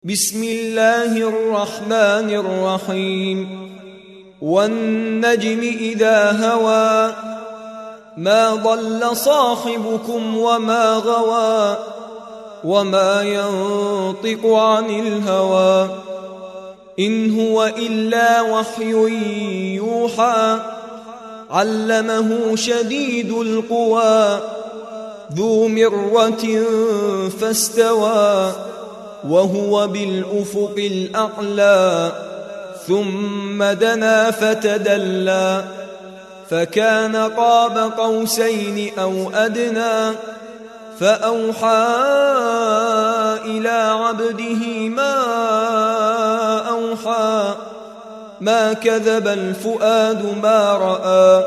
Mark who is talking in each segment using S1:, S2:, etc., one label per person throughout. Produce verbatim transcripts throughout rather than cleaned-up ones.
S1: بسم الله الرحمن الرحيم والنجم إذا هوى ما ضل صاحبكم وما غوى وما ينطق عن الهوى إن هو إلا وحي يوحى علمه شديد القوى ذو مرة فاستوى وهو بالأفق الأعلى ثم دنا فتدلى فكان قاب قوسين أو أدنى فأوحى إلى عبده ما أوحى ما كذب الفؤاد ما رأى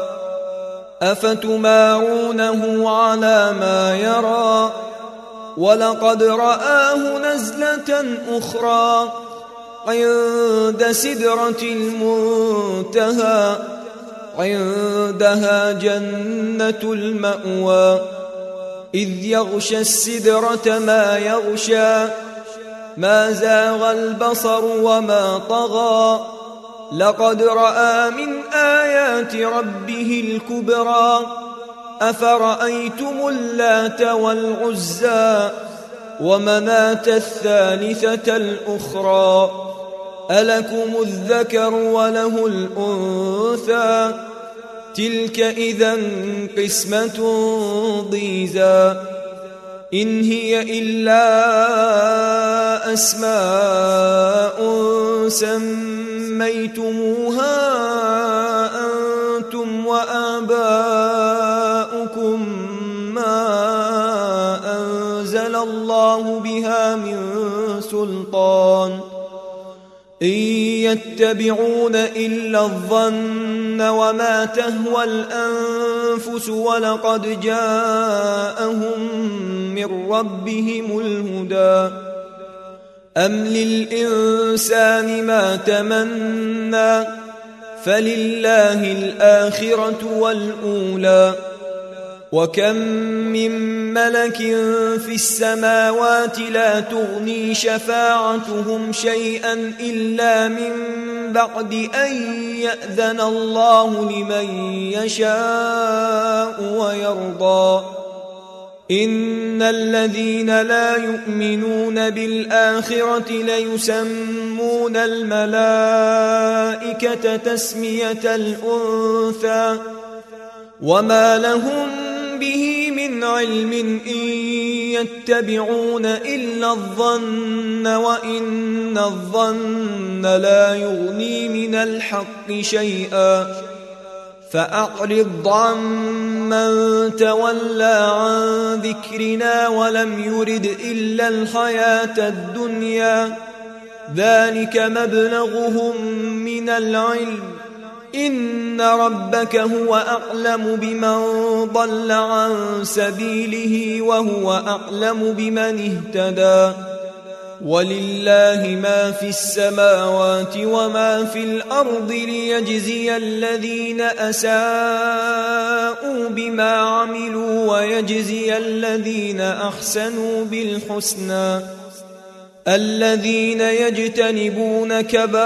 S1: أفتمارونه على ما يرى ولقد رآه نزلة أخرى عند سدرة المنتهى عندها جنة المأوى إذ يغشى السدرة ما يغشى ما زاغ البصر وما طغى لقد رأى من آيات ربه الكبرى أفرأيتم اللات والعزى ومناة الثالثة الأخرى ألكم الذكر وله الأنثى تلك إذا قسمة ضيزى إن هي إلا أسماء سميتموها أنتم وآباؤكم ما أنزل الله بها من سلطان إن يتبعون إلا الظن وما تهوى الأنفس ولقد جاءهم من ربهم الهدى أم للإنسان ما تمنى فلله الآخرة والأولى وكم من ملك في السماوات لا تغني شفاعتهم شيئا إلا من بعد أن يأذن الله لمن يشاء ويرضى إن الذين لا يؤمنون بالآخرة ليسمون الملائكة تسمية الأنثى وما لهم به من علم إن يتبعون إلا الظن وإن الظن لا يغني من الحق شيئا فأعرض عمن تولى عن ذكرنا ولم يرد إلا الحياة الدنيا ذلك مبلغهم من العلم إن ربك هو أعلم بمن ضل عن سبيله وهو أعلم بمن اهتدى ولله ما في السماوات وما في الأرض ليجزي الذين أساءوا بما عملوا ويجزي الذين أحسنوا بالحسنى الذين يجتنبون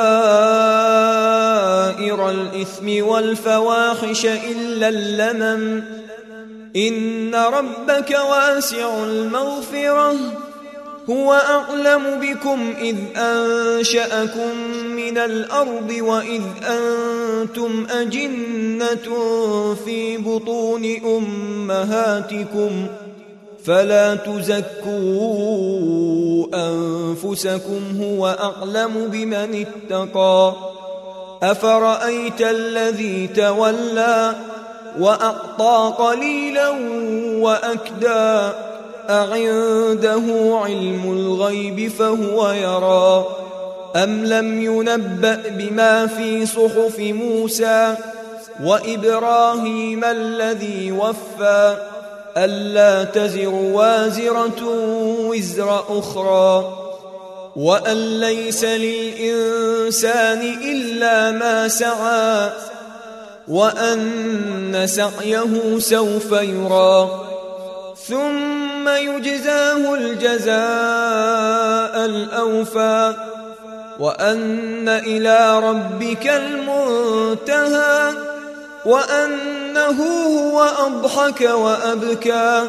S1: كبائر الإثم والفواحش إلا اللمم إن ربك واسع المغفرة هو أعلم بكم إذ أنشأكم من الأرض وإذ أنتم أجنة في بطون أمهاتكم فلا تزكوا أنفسكم هو أعلم بمن اتقى أفرأيت الذي تولى وأعطى قليلا وأكدى أعنده علم الغيب فهو يرى أم لم ينبأ بما في صحف موسى وإبراهيم الذي وفى ألا تزر وازرة وزر أخرى وأن ليس للإنسان إلا ما سعى وأن سعيه سوف يرى ثم ثم يجزاه الجزاء الأوفى وأن إلى ربك المنتهى وأنه هو أضحك وأبكى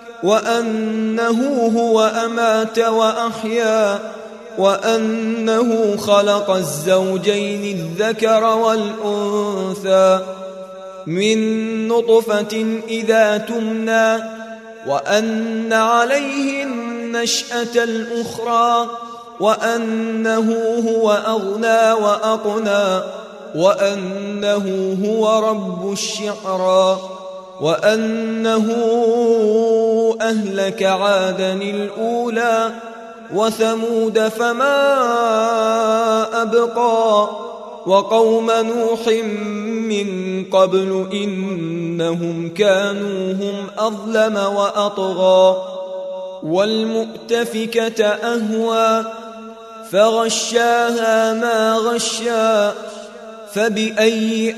S1: وأنه هو أمات وأحيا وأنه خلق الزوجين الذكر والأنثى من نطفة إذا تمنى وأن عليه النشأة الأخرى وأنه هو أغنى وأقنى وأنه هو رب الشعرى وأنه أهلك عادا الأولى وثمود فما أبقى وقوم نوح من قبل إنهم كانوا هم أظلم وأطغى والمؤتفكة أهوى فغشاها ما غشا فبأي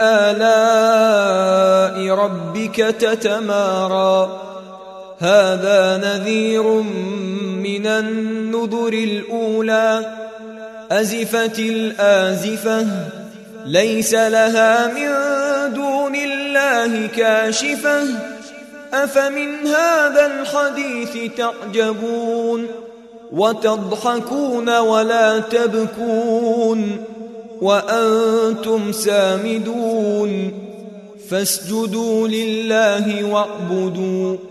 S1: آلاء ربك تتمارى هذا نذير من النذر الأولى أزفت الآزفة ليس لها من دون الله كاشفة أفمن هذا الحديث تعجبون وتضحكون ولا تبكون وأنتم سامدون فاسجدوا لله واعبدوا